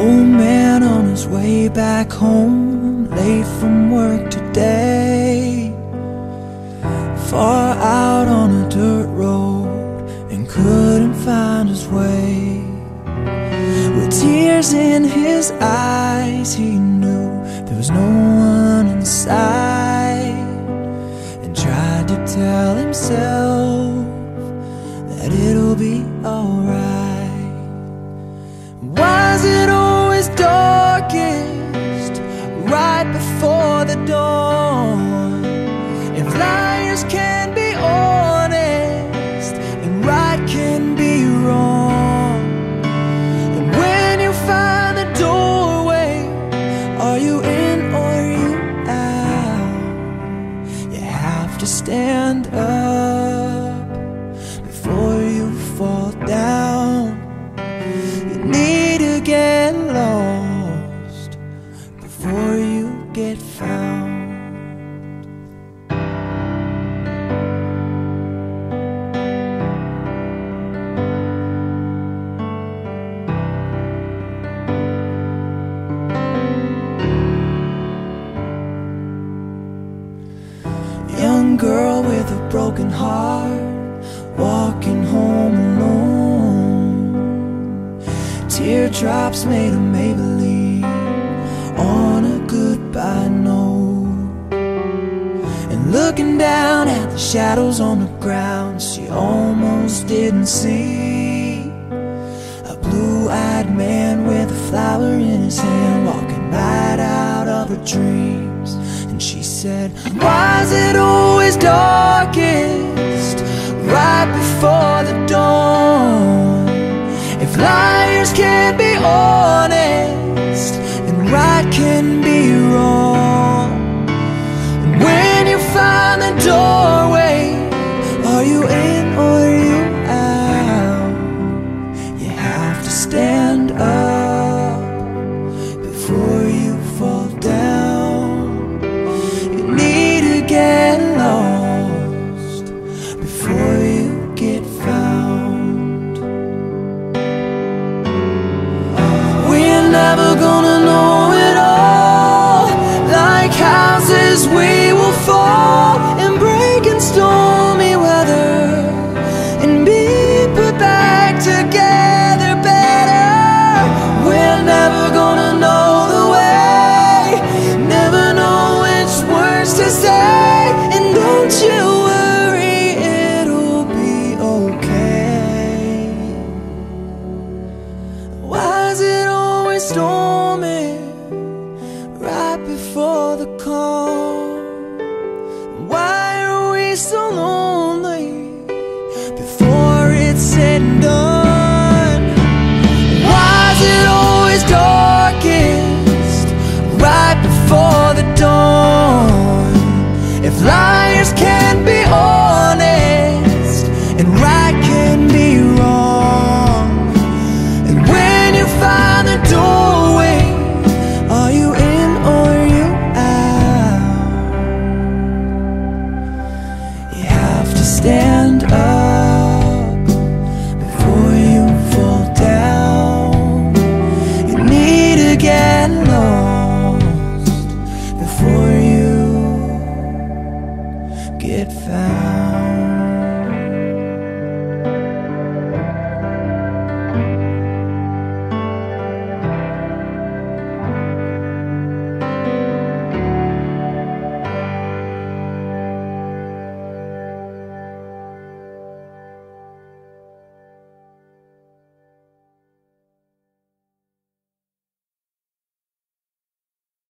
Old man on his way back home, late from work today, far out on a dirt road and couldn't find his way. With tears in his eyes, he knew there was no one in sight, and tried to tell himself that it'll be alright. Why is it always darkest right before the dawn? If liars can be honest and right can be wrong, and when you find the doorway, are you in or are you out? You have to stand up before you fall down. You need to get lost before you get found. Young girl with a broken heart, walking home alone. Teardrops made of Maybelline on a goodbye note. And looking down at the shadows on the ground, she almost didn't see a blue-eyed man with a flower in his hand, walking right out of her dreams. And she said, why is it always darkest right before the dawn? If liars can't be honest and right can be wrong, and when you find the doorway, are you in or are you out? You have to stand up before you fall down. You need to get lost before you get found. We're never gonna know it all. Like houses we will fall and break in stormy weather, and be put back together better. We're never gonna know the way, never know which words to say. And don't you worry, it'll be okay. Why is it always stormy right before the calm? Why are we so lonely before it's said and done? Why is it always darkest right before the dawn? If liars can be honest and right can be wrong, and when you find the doorway, are you in or are you out? You have to stand up before you fall down. You need to get lost before you get found.